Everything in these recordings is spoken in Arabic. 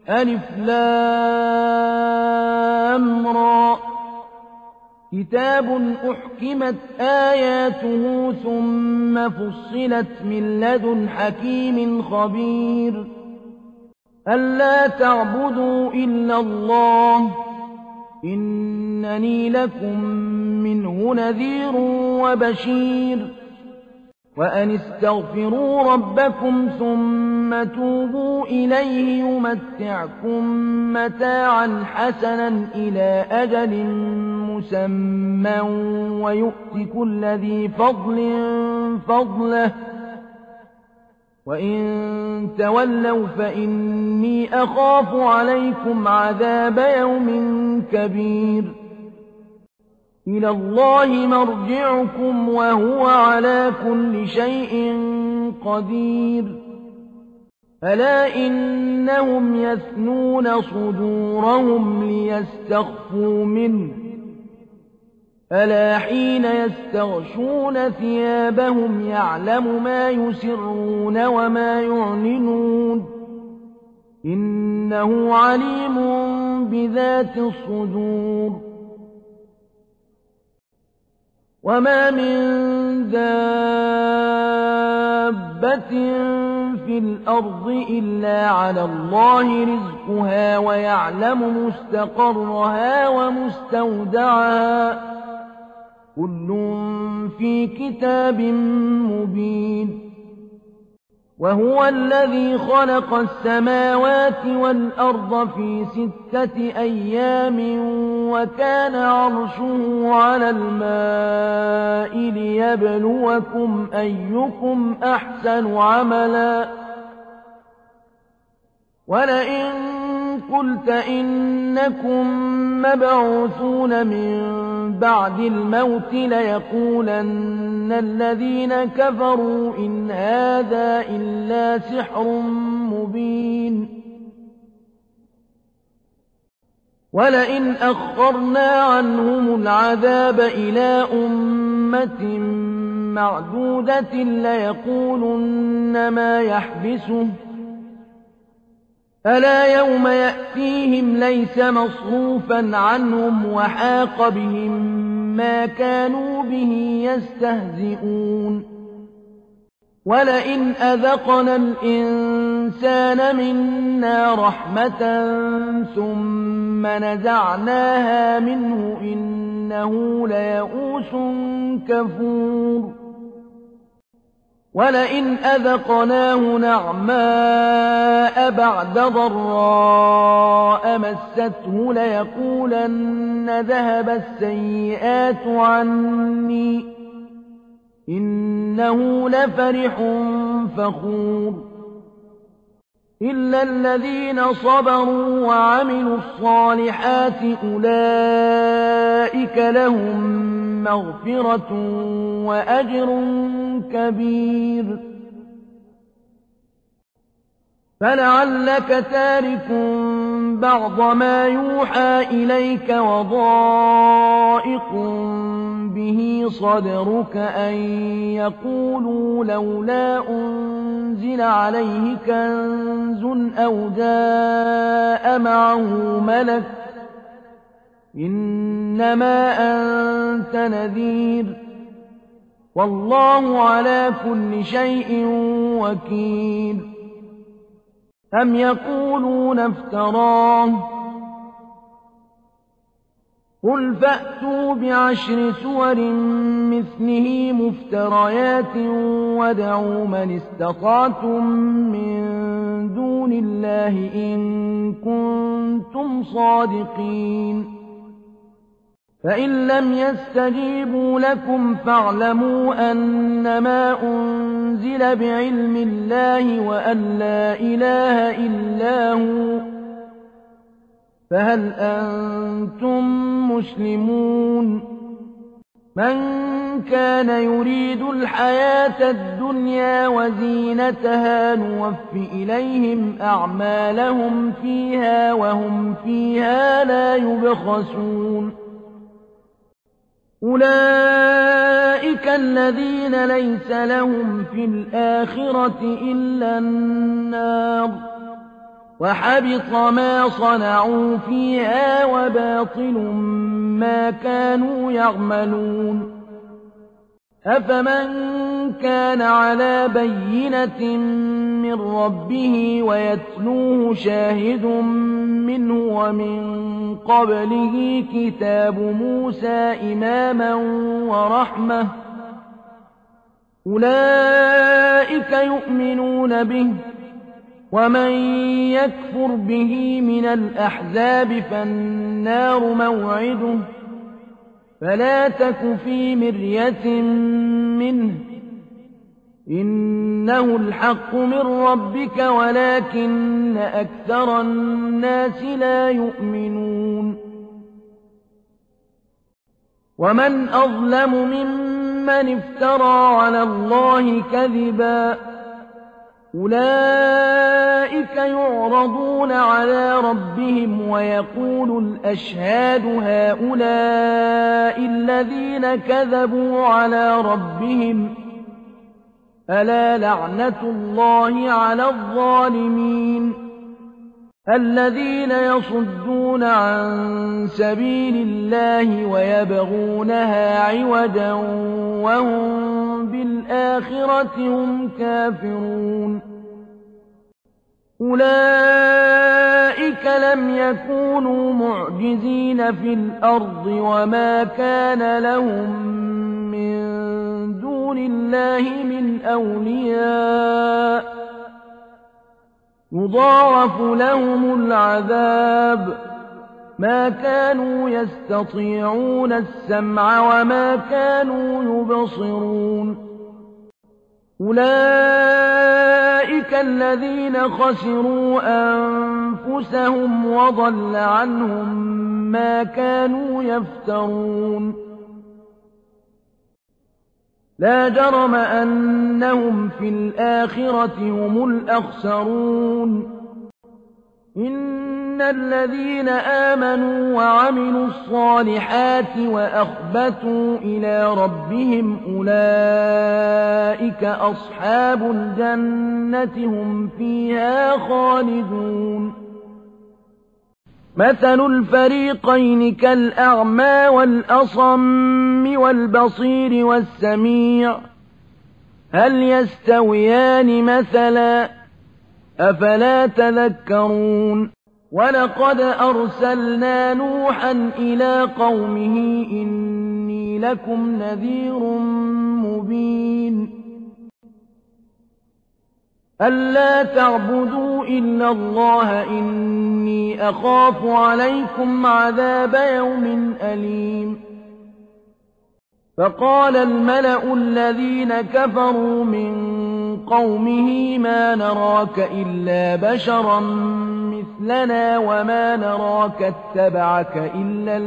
ألف لام را كتاب أحكمت آياته ثم فصلت من لدن حكيم خبير ألا تعبدوا إلا الله إنني لكم منه نذير وبشير وأن استغفروا ربكم ثم توبوا إليه يمتعكم متاعا حسنا إلى أجل مسمى ويؤت كل ذي فضل فضله وإن تولوا فإني أخاف عليكم عذاب يوم كبير إلى الله مرجعكم وهو على كل شيء قدير ألا إنهم يثنون صدورهم ليستخفوا منه ألا حين يستغشون ثيابهم يعلم ما يسرون وما يعلنون إنه عليم بذات الصدور وما من دابة في الأرض إلا على الله رزقها ويعلم مستقرها ومستودعها كل في كتاب مبين وهو الذي خلق السماوات والأرض في 6 أيام وكان عرشه على الماء ليبلوكم أيكم أحسن عملا ولئن قلت إنكم مبعوثون من بعد الموت ليقولن الذين كفروا إن هذا إلا سحر مبين ولئن أخرنا عنهم العذاب إلى أمة معدودة ليقولن ما يحبسه ألا يوم يأتيهم ليس مصروفا عنهم وحاق بهم ما كانوا به يستهزئون ولئن أذقنا الإنسان منا رحمة ثم نزعناها منه إنه ليئوس كفور ولئن أذقناه نعماء بعد ضراء مسته ليقولن ذهب السيئات عني إنه لفرح فخور إلا الذين صبروا وعملوا الصالحات أولئك لهم مغفرة وأجر كبير فلعلك تارك بعض ما يوحى إليك وضائق به صدرك أن يقولوا لولا أنزل عليه كنز أو جاء معه ملك إنما أنت نذير والله على كل شيء وكيل أم يقولون افتراه قل فأتوا ب10 سور مثله مفتريات وادعوا من استطعتم من دون الله إن كنتم صادقين فإن لم يستجيبوا لكم فاعلموا أنما أنزل بعلم الله وأن لا إله إلا هو فهل أنتم مسلمون من كان يريد الحياة الدنيا وزينتها نوف إليهم أعمالهم فيها وهم فيها لا يبخسون أولئك الذين ليس لهم في الآخرة إلا النار وحبط ما صنعوا فيها وباطل ما كانوا يعملون أفمن كان على بينة من ربه ويتلوه شاهد منه ومن قبله كتاب موسى إماما ورحمة أولئك يؤمنون به ومن يكفر به من الأحزاب فالنار موعده فلا تك في مرية منه إنه الحق من ربك ولكن أكثر الناس لا يؤمنون ومن أظلم ممن افترى على الله كذبا أولئك يعرضون على ربهم ويقول الأشهاد هؤلاء الذين كذبوا على ربهم ألا لعنة الله على الظالمين الذين يصدون عن سبيل الله ويبغونها عوجا وهم بالآخرة هم كافرون أولئك لم يكونوا معجزين في الأرض وما كان لهم من دون الله من أولياء يضاعف لهم العذاب ما كانوا يستطيعون السمع وما كانوا يبصرون أولئك الذين خسروا أنفسهم وضل عنهم ما كانوا يفترون لا جرم أنهم في الآخرة هم الأخسرون إن الذين آمنوا وعملوا الصالحات وأخبتوا إلى ربهم أولئك أصحاب الجنة هم فيها خالدون مثل الفريقين كالأعمى والأصم والبصير والسميع هل يستويان مثلا أفلا تذكرون ولقد أرسلنا نوحا إلى قومه إني لكم نذير مبين ألا تعبدوا إلا الله إني أخاف عليكم عذاب يوم أليم فقال الملأ الذين كفروا من قومه ما نراك إلا بشرا مثلنا وما نراك اتبعك إلا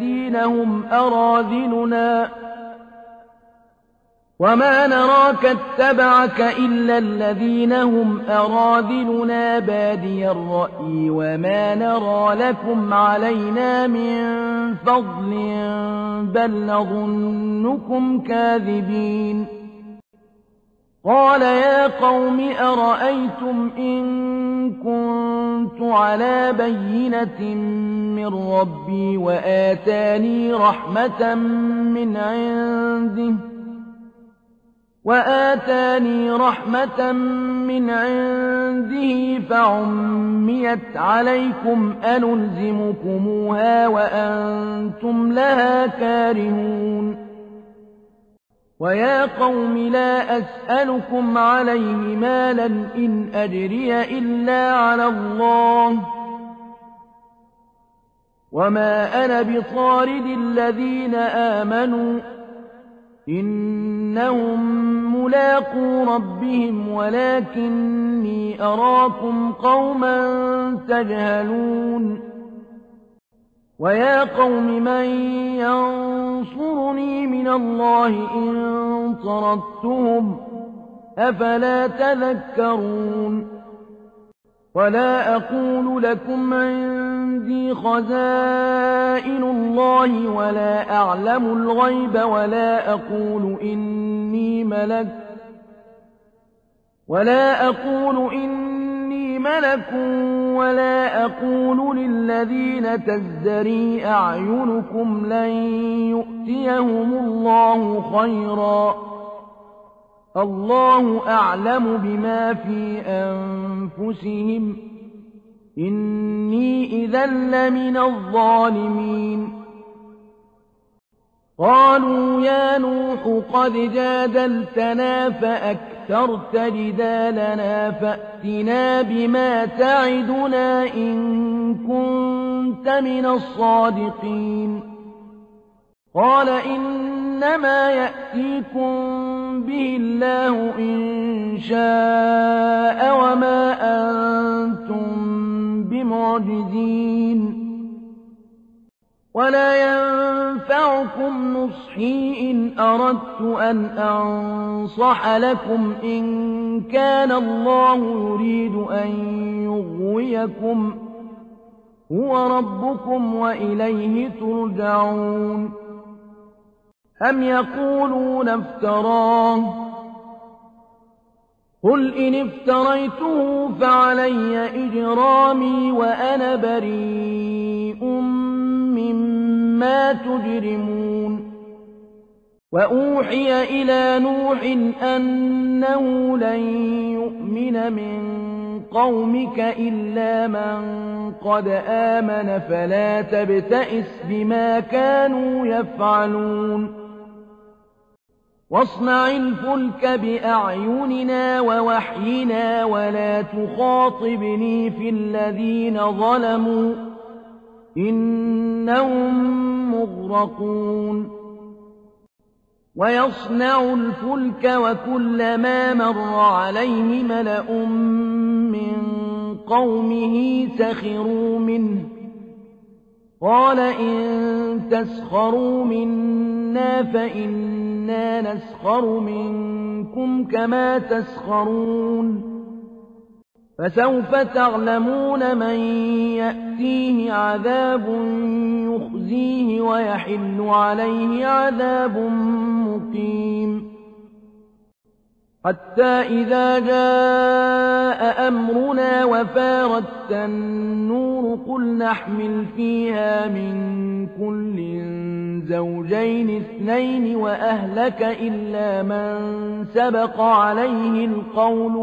الذين هم أراذلنا بادي الرأي وما نرى لكم علينا من فضل بل نظنكم كاذبين قال يا قوم أرأيتم إن كنت على بينة من ربي وآتاني رحمة من عنده فعميت عليكم أنلزمكموها وأنتم لها كارهون ويا قوم لا أسألكم عليه مالا إن أجري إلا على الله وما أنا بطارد الذين آمنوا إنهم ملاقو ربهم ولكني أراكم قوما تجهلون ويا قوم من ينصرني من الله إن طردتهم أفلا تذكرون ولا أقول لكم عندي خزائن الله ولا أعلم الغيب ولا أقول إني ملك ولا أقول للذين تزدري أعينكم لن يؤتيهم الله خيرا الله أعلم بما في أنفسهم إني إذا لمن الظالمين قالوا يا نوح قد جادلتنا فأكثرت جدالنا فأتنا بما تعدنا إن كنت من الصادقين قال إنما يأتيكم به الله إن شاء وما أنتم بمعجزين ولا ينفعكم نصحي إن أردت أن أنصح لكم إن كان الله يريد أن يغويكم هو ربكم وإليه ترجعون أم يقولون افتراه قل إن افتريته فعلي إجرامي وأنا بريء مما تجرمون وأوحي إلى نوح أنه لن يؤمن من قومك إلا من قد آمن فلا تبتئس بما كانوا يفعلون واصنع الفلك بأعيننا ووحينا ولا تخاطبني في الذين ظلموا إنهم مغرقون ويصنع الفلك وكلما مر عليه ملأ من قومه سخروا منه قال إن تسخروا منا فإنا نسخر منكم كما تسخرون فسوف تعلمون من يأتيه عذاب يخزيه ويحل عليه عذاب مقيم حتى إذا جاء أمرنا وفارت النور قل نحمل فيها من كل زوجين اثنين وأهلك إلا من سبق عليه القول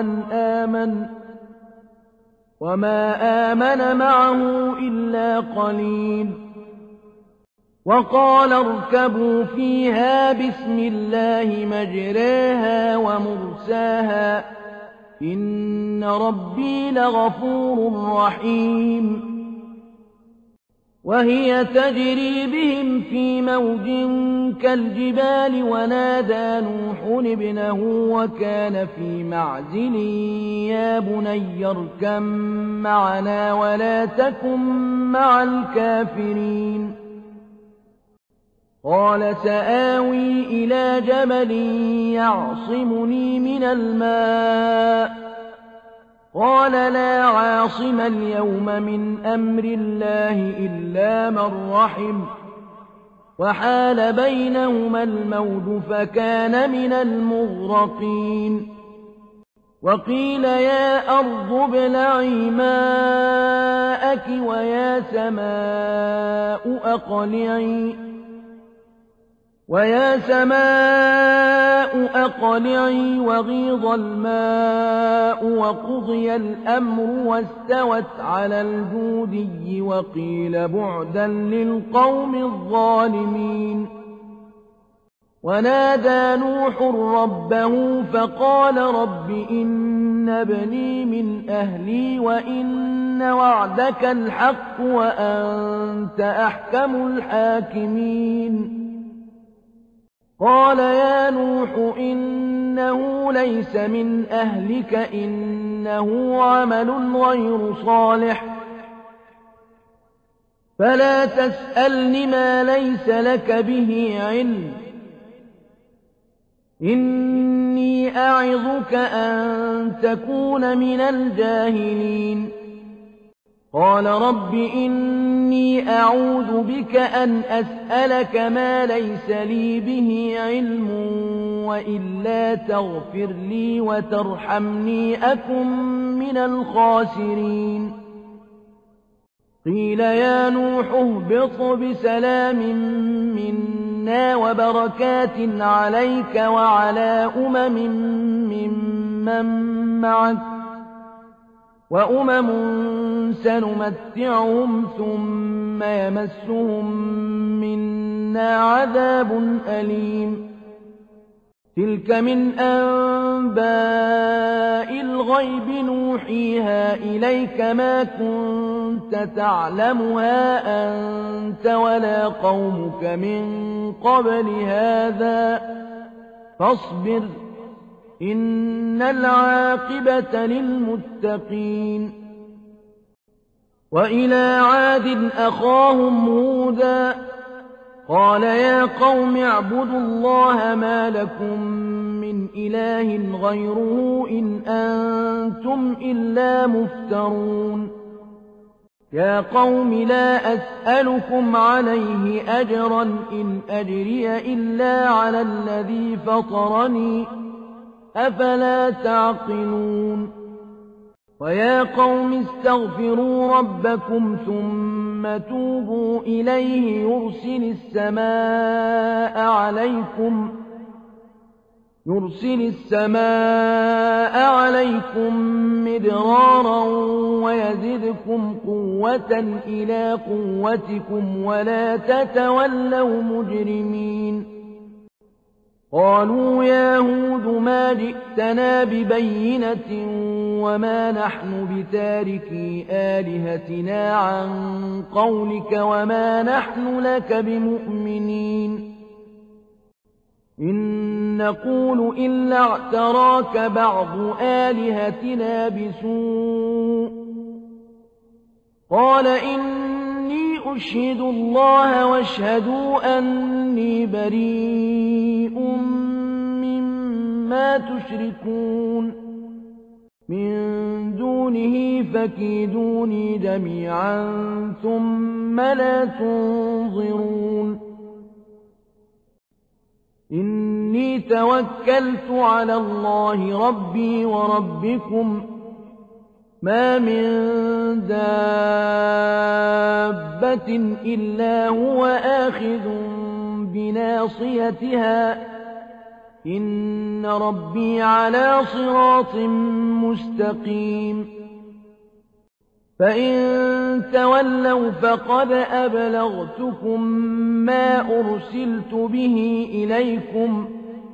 وما آمن معه إلا قليل وقال اركبوا فيها بسم الله مجراها ومرساها إن ربي لغفور رحيم وهي تجري بهم في موج كالجبال ونادى نوح ابنه وكان في معزل يا بني اركب معنا ولا تكن مع الكافرين قال سآوي إلى جبل يعصمني من الماء قال لا عاصم اليوم من أمر الله إلا من رحم وحال بينهما الموج فكان من المغرقين وقيل يا أرض ابلعي ماءك ويا سماء أقلعي وغيض الماء وقضي الأمر واستوت على الجودي وقيل بعدا للقوم الظالمين ونادى نوح ربه فقال رب إن ابني من أهلي وإن وعدك الحق وأنت أحكم الحاكمين قال يا نوح إنه ليس من أهلك إنه عمل غير صالح فلا تسألني ما ليس لك به علم إني أعظك أن تكون من الجاهلين قال رب إني أعوذ بك أن أسألك ما ليس لي به علم وإلا تغفر لي وترحمني أكن من الخاسرين قيل يا نوح اهبط بسلام منا وبركات عليك وعلى ممن معك وأمم سنمتعهم ثم يمسهم منا عذاب أليم تلك من أنباء الغيب نوحيها إليك ما كنت تعلمها أنت ولا قومك من قبل هذا فاصبر إن العاقبة للمتقين وإلى عاد أخاهم هودا قال يا قوم اعبدوا الله ما لكم من إله غيره إن أنتم إلا مفترون يا قوم لا أسألكم عليه أجرا إن أجري إلا على الذي فطرني أفلا تعقلون ويا قوم استغفروا ربكم ثم توبوا إليه يرسل السماء عليكم مدرارا ويزدكم قوة إلى قوتكم ولا تتولوا مجرمين قالوا يا هود ما جئتنا ببينة وما نحن بتاركي آلهتنا عن قولك وما نحن لك بمؤمنين إن نقول إلا اعتراك بعض آلهتنا بسوء قال إني أشهد الله واشهدوا أني بريء مما تشركون من دونه فكيدوني جميعا ثم لا تنظرون إني توكلت على الله ربي وربكم ما من دابة إلا هو آخذ بناصيتها إن ربي على صراط مستقيم فإن تولوا فقد أبلغتكم ما أرسلت به إليكم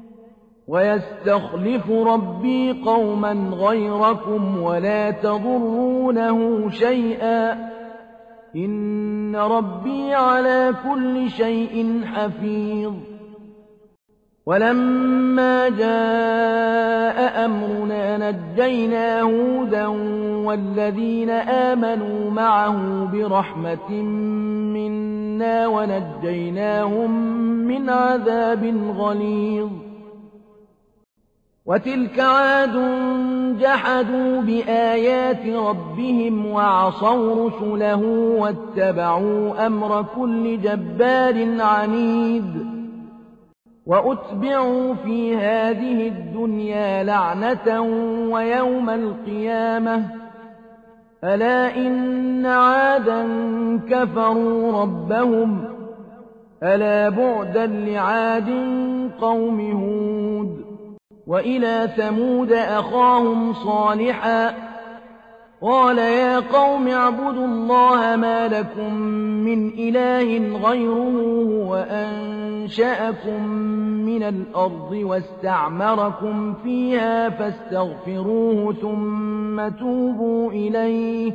ويستخلف ربي قوما غيركم ولا تضرونه شيئا إن ربي على كل شيء حفيظ ولما جاء أمرنا نجينا هودا والذين آمنوا معه برحمة منا ونجيناهم من عذاب غليظ وتلك عاد جحدوا بآيات ربهم وعصوا رسله واتبعوا أمر كل جبار عنيد وأتبعوا في هذه الدنيا لعنة ويوم القيامة ألا إن عادا كفروا ربهم ألا بعدا لعاد قوم هود وإلى ثمود أخاهم صالحا قال يا قوم اعبدوا الله ما لكم من إله غيره وأنشأكم من الأرض واستعمركم فيها فاستغفروه ثم توبوا إليه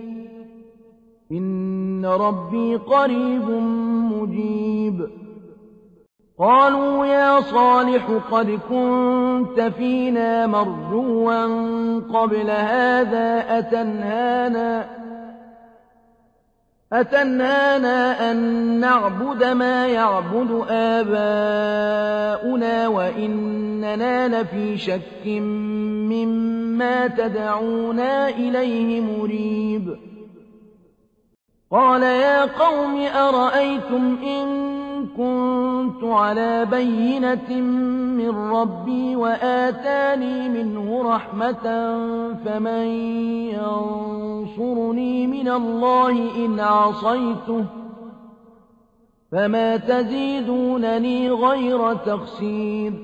إن ربي قريب مجيب قالوا يا صالح قد كنت فينا مرجوا قبل هذا أتنهانا أن نعبد ما يعبد آباؤنا وإننا لفي شك مما تدعونا إليه مريب قال يا قوم أرأيتم إن كنت على بينة من ربي وآتاني منه رحمة فمن ينصرني من الله إن عصيته فما تزيدونني غير تخسير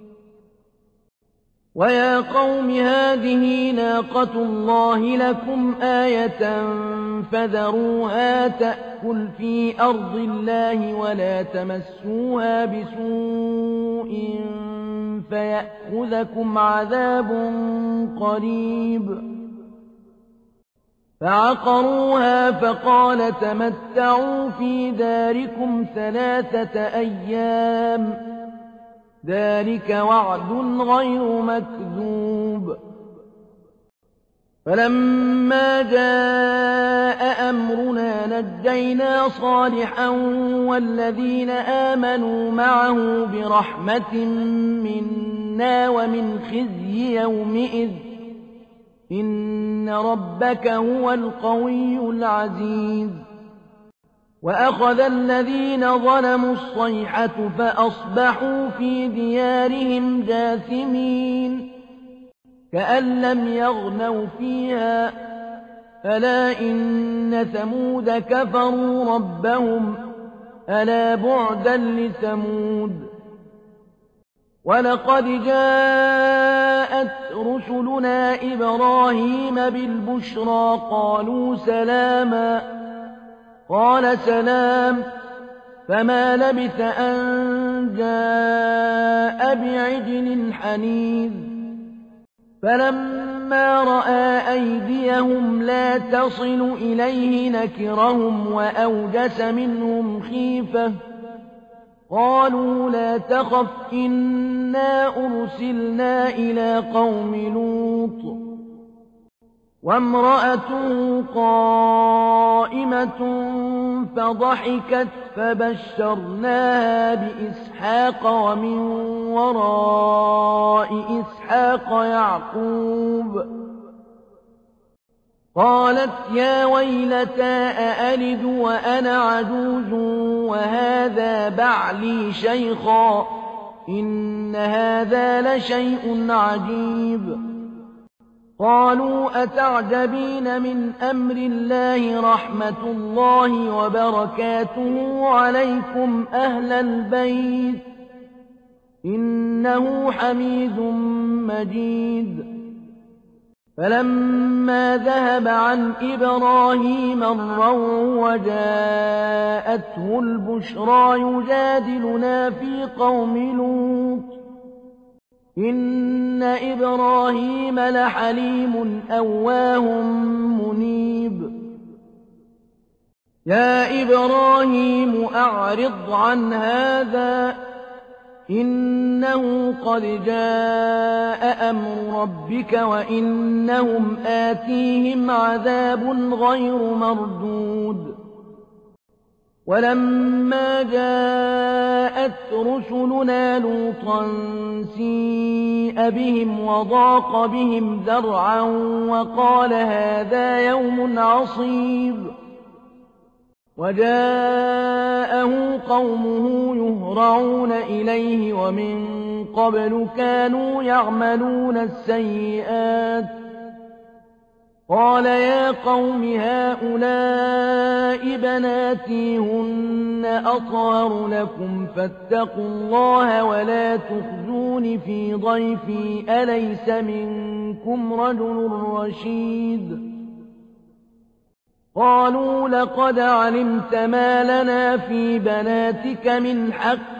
ويا قوم هذه ناقة الله لكم آية فذروها تأكل في أرض الله ولا تمسوها بسوء فيأخذكم عذاب قريب فعقروها فقال تمتعوا في داركم 3 أيام ذلك وعد غير مكذوب فلما جاء أمرنا نجينا صالحا والذين آمنوا معه برحمة منا ومن خزي يومئذ إن ربك هو القوي العزيز وأخذ الذين ظلموا الصيحة فأصبحوا في ديارهم جاثمين كأن لم يغنوا فيها ألا إن ثمود كفروا ربهم ألا بعدا لثمود ولقد جاءت رسلنا إبراهيم بالبشرى قالوا سلاما قال سلام فما لبث أن جاء بعجل حنيذ فلما رأى أيديهم لا تصل إليه نكرهم وأوجس منهم خيفة قالوا لا تخف إنا أرسلنا إلى قوم لوط وامرأته قائمة فضحكت فبشرناها بإسحاق ومن وراء إسحاق يعقوب قالت يا ويلتى أألد وأنا عجوز وهذا بعلي شيخا إن هذا لشيء عجيب قالوا أتعجبين من أمر الله رحمة الله وبركاته عليكم أهل البيت إنه حميد مجيد فلما ذهب عن إبراهيم الروع وجاءته البشرى يجادلنا في قوم لوط إن إبراهيم لحليم أواه منيب يا إبراهيم أعرض عن هذا إنه قد جاء أمر ربك وإنهم آتيهم عذاب غير مردود ولما جاءت رسلنا لوطا سيء بهم وضاق بهم ذرعا وقال هذا يوم عصيب وجاءه قومه يهرعون إليه ومن قبل كانوا يعملون السيئات قال يا قوم هؤلاء بناتي هن أطهر لكم فاتقوا الله ولا تخزون في ضيفي أليس منكم رجل رشيد قالوا لقد علمت ما لنا في بناتك من حق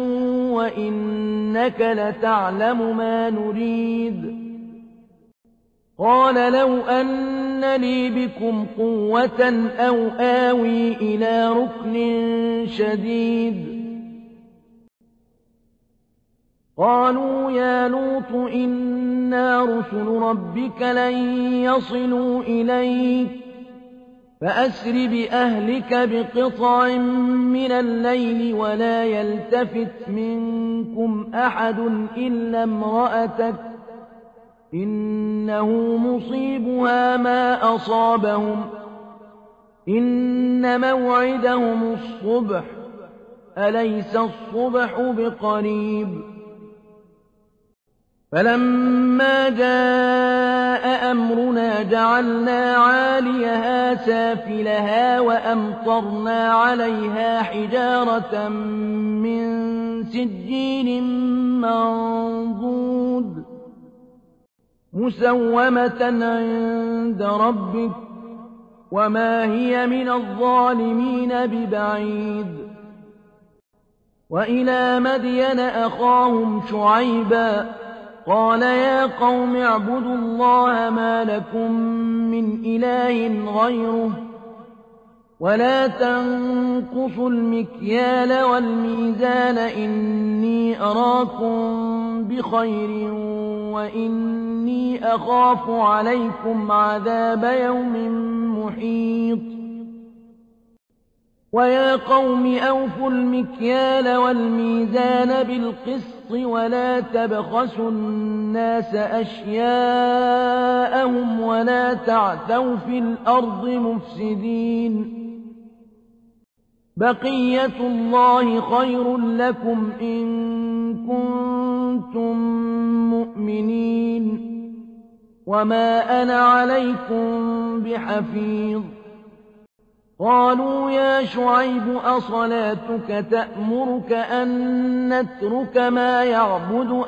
وإنك لتعلم ما نريد قال لو أن لي بكم قوة أو آوي إلى ركن شديد قالوا يا لوط إنا رسل ربك لن يصلوا إليك فأسر بأهلك بقطع من الليل ولا يلتفت منكم أحد إلا امرأتك إنه مصيبها ما أصابهم إن إن موعدهم الصبح أليس الصبح بقريب فلما جاء أمرنا جعلنا عاليها سافلها وأمطرنا عليها حجارة من سجيل منضود مسومة عند ربك وما هي من الظالمين ببعيد وإلى مدين أخاهم شعيبا قال يا قوم اعبدوا الله ما لكم من إله غيره ولا تنقصوا المكيال والميزان إني أراكم بخير وإني أخاف عليكم عذاب يوم محيط ويا قوم أوفوا المكيال والميزان بالقسط ولا تبخسوا الناس أشياءهم ولا تعثوا في الأرض مفسدين بقية الله خير لكم إن كنتم مؤمنين وما أنا عليكم بحفيظ قالوا يا شعيب أصلاتك تأمرك أن نترك ما يعبد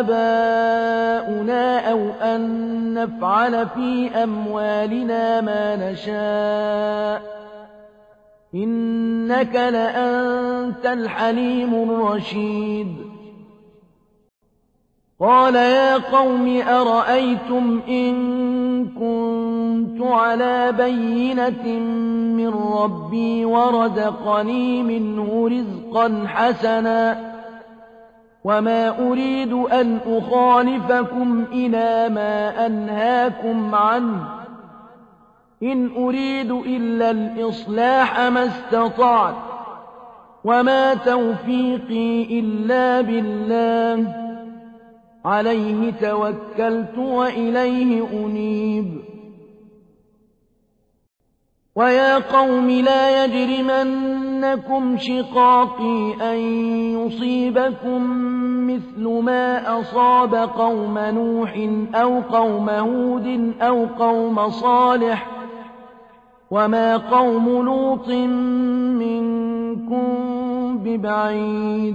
آباؤنا أو أن نفعل في أموالنا ما نشاء إنك لأنت الحليم الرشيد قال يا قوم أرأيتم إن كنت على بينة من ربي ورزقني منه رزقا حسنا وما أريد أن أخالفكم إلى ما أنهاكم عنه إن أريد إلا الإصلاح ما استطعت وما توفيقي إلا بالله عليه توكلت وإليه أنيب ويا قوم لا يجرمنكم شقاقي أن يصيبكم مثل ما أصاب قوم نوح أو قوم هود أو قوم صالح وما قوم لوط منكم ببعيد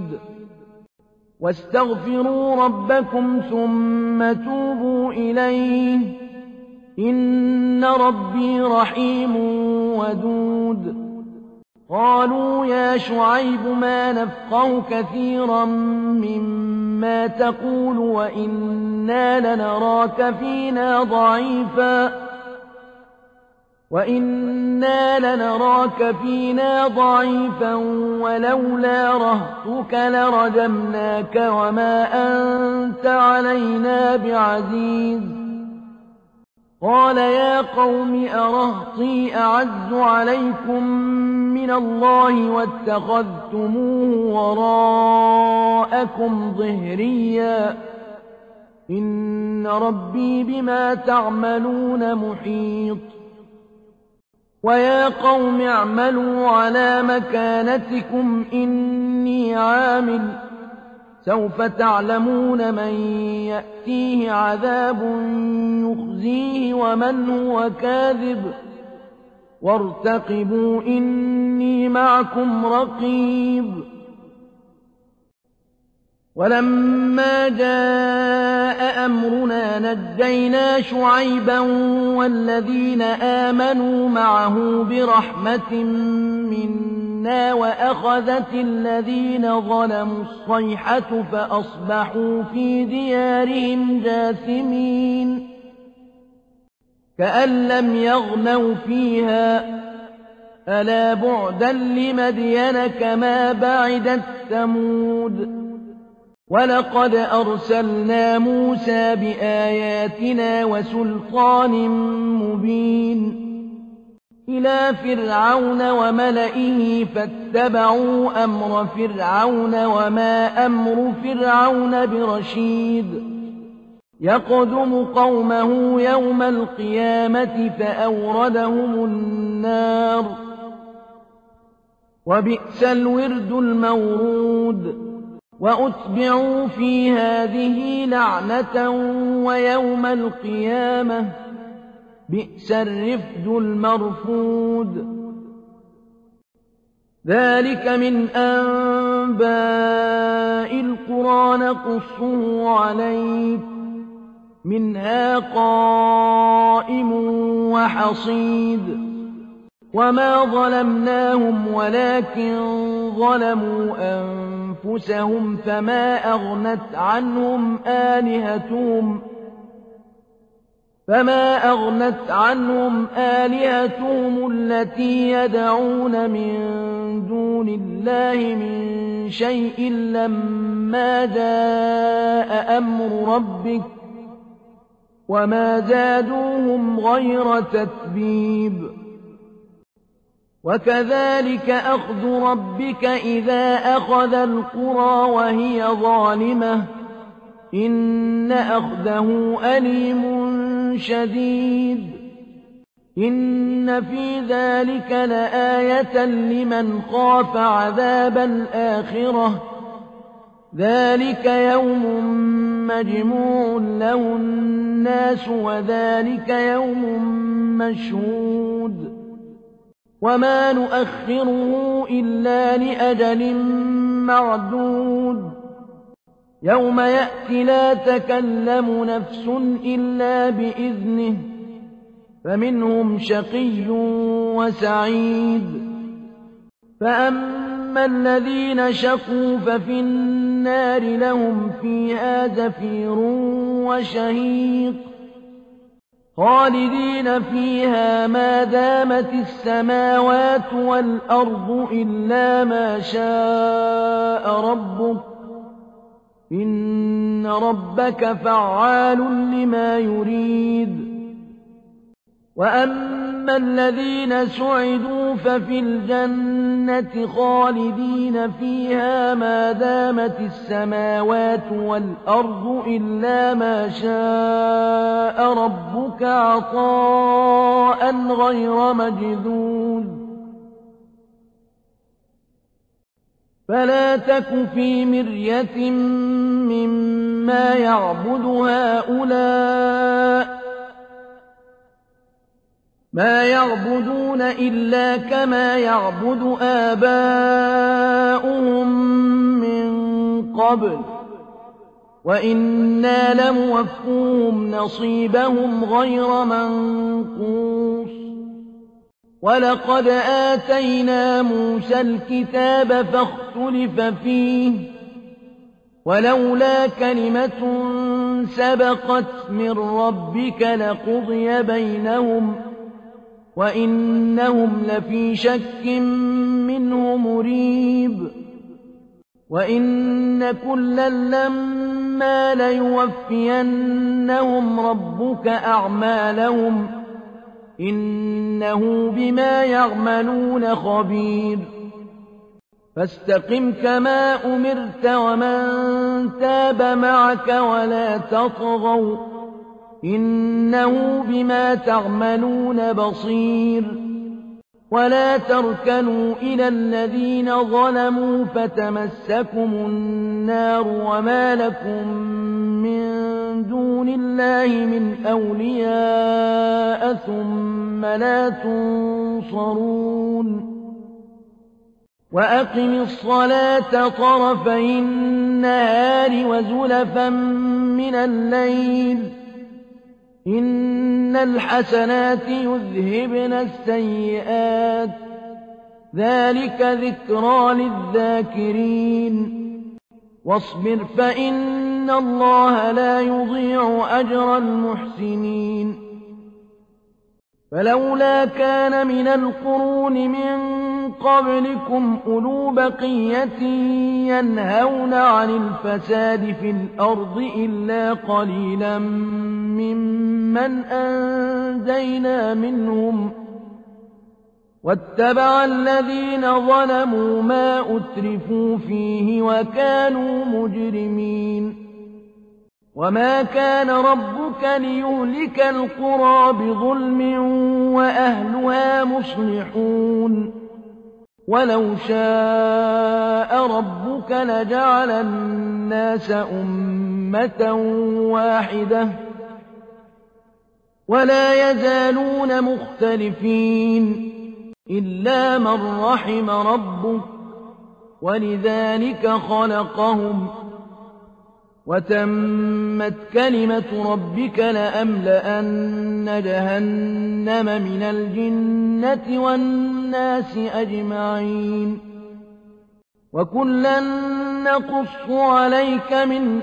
واستغفروا ربكم ثم توبوا إليه إن ربي رحيم ودود قالوا يا شعيب ما نفقه كثيرا مما تقول وإنا لنراك فينا ضعيفا ولولا رهطك لرجمناك وما أنت علينا بعزيز قال يا قوم أرهطي أعز عليكم من الله واتخذتموه وراءكم ظهريا إن ربي بما تعملون محيط ويا قوم اعملوا على مكانتكم إني عامل سوف تعلمون من يأتيه عذاب يخزيه ومن هو كاذب وارتقبوا إني معكم رقيب ولما جاء أمرنا نجينا شعيبا والذين آمنوا معه برحمة منا وأخذت الذين ظلموا الصيحة فأصبحوا في ديارهم جاثمين كأن لم يغنوا فيها ألا بعدا لمدين كما بعدت ثمود ولقد أرسلنا موسى بآياتنا وسلطان مبين إلى فرعون وملئه فاتبعوا أمر فرعون وما أمر فرعون برشيد يقدم قومه يوم القيامة فأوردهم النار وبئس الورد المورود وأتبعوا في هذه لعنة ويوم القيامة بئس الرفد المرفود ذلك من أنباء القرى نقصه عليك منها قائم وحصيد وما ظلمناهم ولكن ظلموا أنفسهم فما أغنت عنهم آلهتهم التي يدعون من دون الله من شيء لما جاء أمر ربك وما زادوهم غير تتبيب وكذلك أخذ ربك إذا أخذ القرى وهي ظالمة إن أخذه أليم شديد إن في ذلك لآية لمن خاف عذاب الآخرة ذلك يوم مجموع له الناس وذلك يوم مشهود وما نؤخره إلا لأجل معدود يوم يأتي لا تكلم نفس إلا بإذنه فمنهم شقي وسعيد فأما الذين شقوا ففي النار لهم فيها زفير وشهيق خالدين فيها ما دامت السماوات والأرض إلا ما شاء ربك إن ربك فعال لما يريد وأما الذين سعدوا ففي الجنة خالدين فيها ما دامت السماوات والأرض إلا ما شاء ربك عطاء غير مجذوذ فلا تك في مرية مما يعبد هؤلاء ما يعبدون إلا كما يعبد آباؤهم من قبل وإنا لموفوهم نصيبهم غير منقوص ولقد آتينا موسى الكتاب فاختلف فيه ولولا كلمة سبقت من ربك لقضي بينهم وإنهم لفي شك منه مريب وإن كلا لما ليوفينهم ربك أعمالهم إنه بما يعملون خبير فاستقم كما أمرت ومن تاب معك ولا تطغوا إنه بما تعملون بصير ولا تركنوا إلى الذين ظلموا فتمسكم النار وما لكم من دون الله من أولياء ثم لا تنصرون وأقم الصلاة طرفي النهار وزلفا من الليل إن الحسنات يذهبن السيئات ذلك ذكرى للذاكرين واصبر فإن الله لا يضيع أجر المحسنين فلولا كان من القرون من قبلكم أولو بقية ينهون عن الفساد في الأرض إلا قليلا ممن أنجينا منهم واتبع الذين ظلموا ما أترفوا فيه وكانوا مجرمين وما كان ربك ليهلك القرى بظلم وأهلها مصلحون ولو شاء ربك لجعل الناس أمة واحدة ولا يزالون مختلفين إلا من رحم ربك ولذلك خلقهم وتمت كلمة ربك لأملأن جهنم من الجنة والناس أجمعين وكلا نقص عليك من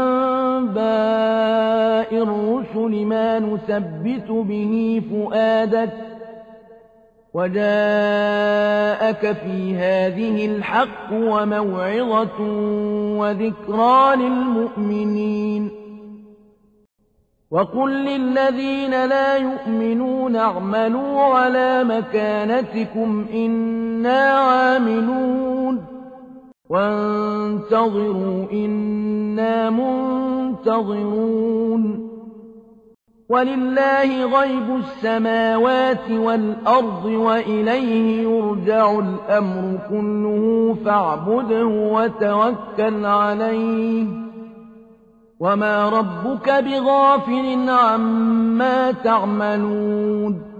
أنباء الرسل ما نثبت به فؤادك وجاءك في هذه الحق وموعظة وذكرى للمؤمنين وقل للذين لا يؤمنون اعملوا على مكانتكم إنا عاملون وانتظروا إنا منتظرون ولله غيب السماوات والأرض وإليه يرجع الأمر كله فاعبده وتوكل عليه وما ربك بغافل عما تعملون